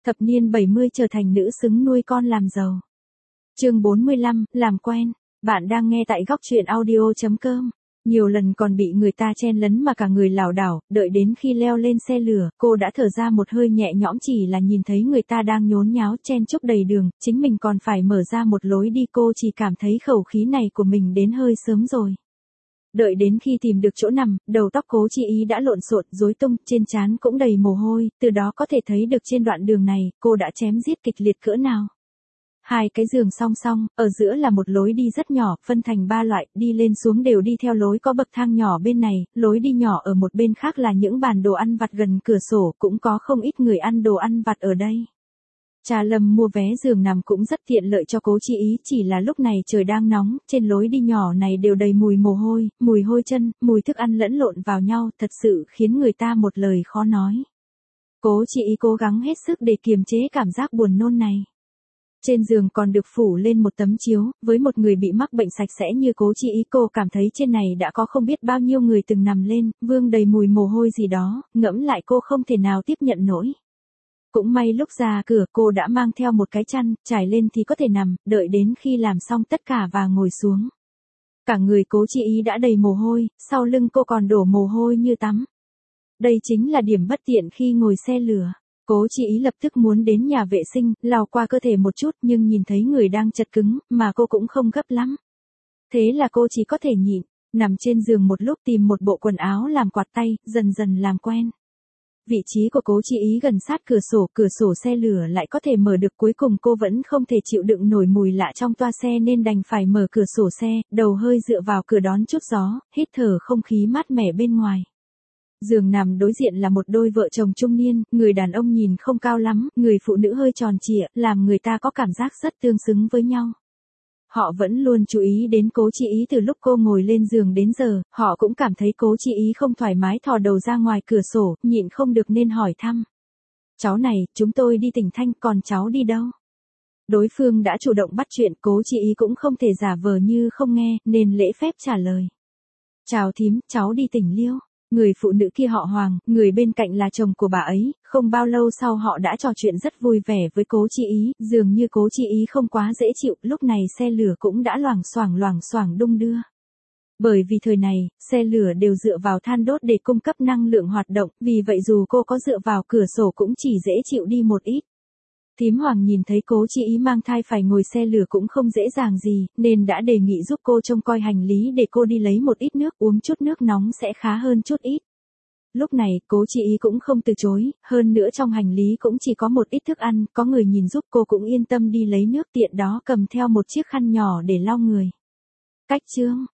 Thập niên 70 trở thành nữ xứng nuôi con làm giàu. Chương 45, làm quen. Bạn đang nghe tại góc truyện audio.com. Nhiều lần còn bị người ta chen lấn mà cả người lảo đảo, đợi đến khi leo lên xe lửa, cô đã thở ra một hơi nhẹ nhõm, chỉ là nhìn thấy người ta đang nhốn nháo chen chúc đầy đường, chính mình còn phải mở ra một lối đi, cô chỉ cảm thấy khẩu khí này của mình đến hơi sớm rồi. Đợi đến khi tìm được chỗ nằm, đầu tóc Cố Chi Ý đã lộn xộn, rối tung, trên trán cũng đầy mồ hôi, từ đó có thể thấy được trên đoạn đường này, cô đã chém giết kịch liệt cỡ nào. Hai cái giường song song, ở giữa là một lối đi rất nhỏ, phân thành ba loại, đi lên xuống đều đi theo lối có bậc thang nhỏ bên này, lối đi nhỏ ở một bên khác là những bàn đồ ăn vặt gần cửa sổ, cũng có không ít người ăn đồ ăn vặt ở đây. Trà Lâm mua vé giường nằm cũng rất tiện lợi cho Cố Chi Ý, chỉ là lúc này trời đang nóng, trên lối đi nhỏ này đều đầy mùi mồ hôi, mùi hôi chân, mùi thức ăn lẫn lộn vào nhau, thật sự khiến người ta một lời khó nói. Cố Chi Ý cố gắng hết sức để kiềm chế cảm giác buồn nôn này. Trên giường còn được phủ lên một tấm chiếu, với một người bị mắc bệnh sạch sẽ như Cố Chi Ý, cô cảm thấy trên này đã có không biết bao nhiêu người từng nằm lên, vương đầy mùi mồ hôi gì đó, ngẫm lại cô không thể nào tiếp nhận nổi. Cũng may lúc ra cửa cô đã mang theo một cái chăn, trải lên thì có thể nằm, đợi đến khi làm xong tất cả và ngồi xuống. Cả người Cố Chi Ý đã đầy mồ hôi, sau lưng cô còn đổ mồ hôi như tắm. Đây chính là điểm bất tiện khi ngồi xe lửa. Cố Chi Ý lập tức muốn đến nhà vệ sinh, lau qua cơ thể một chút, nhưng nhìn thấy người đang chật cứng, mà cô cũng không gấp lắm. Thế là cô chỉ có thể nhịn, nằm trên giường một lúc, tìm một bộ quần áo làm quạt tay, dần dần làm quen. Vị trí của Cố Chi Ý gần sát cửa sổ xe lửa lại có thể mở được, cuối cùng cô vẫn không thể chịu đựng nổi mùi lạ trong toa xe nên đành phải mở cửa sổ xe, đầu hơi dựa vào cửa đón chút gió, hít thở không khí mát mẻ bên ngoài. Giường nằm đối diện là một đôi vợ chồng trung niên, người đàn ông nhìn không cao lắm, người phụ nữ hơi tròn trịa, làm người ta có cảm giác rất tương xứng với nhau. Họ vẫn luôn chú ý đến Cố Chi Ý từ lúc cô ngồi lên giường đến giờ, họ cũng cảm thấy Cố Chi Ý không thoải mái, thò đầu ra ngoài cửa sổ, nhịn không được nên hỏi thăm. Cháu này, chúng tôi đi Tỉnh Thanh, còn cháu đi đâu? Đối phương đã chủ động bắt chuyện, Cố Chi Ý cũng không thể giả vờ như không nghe, nên lễ phép trả lời. Chào thím, cháu đi Tỉnh Liêu. Người phụ nữ kia họ Hoàng, người bên cạnh là chồng của bà ấy, không bao lâu sau họ đã trò chuyện rất vui vẻ với Cố Chi Ý, dường như Cố Chi Ý không quá dễ chịu, lúc này xe lửa cũng đã loảng xoảng đung đưa. Bởi vì thời này, xe lửa đều dựa vào than đốt để cung cấp năng lượng hoạt động, vì vậy dù cô có dựa vào cửa sổ cũng chỉ dễ chịu đi một ít. Thím Hoàng nhìn thấy Cố Chi Ý mang thai phải ngồi xe lửa cũng không dễ dàng gì, nên đã đề nghị giúp cô trông coi hành lý để cô đi lấy một ít nước, uống chút nước nóng sẽ khá hơn chút ít. Lúc này, Cố Chi Ý cũng không từ chối, hơn nữa trong hành lý cũng chỉ có một ít thức ăn, có người nhìn giúp cô cũng yên tâm đi lấy nước, tiện đó cầm theo một chiếc khăn nhỏ để lau người. Cách chương.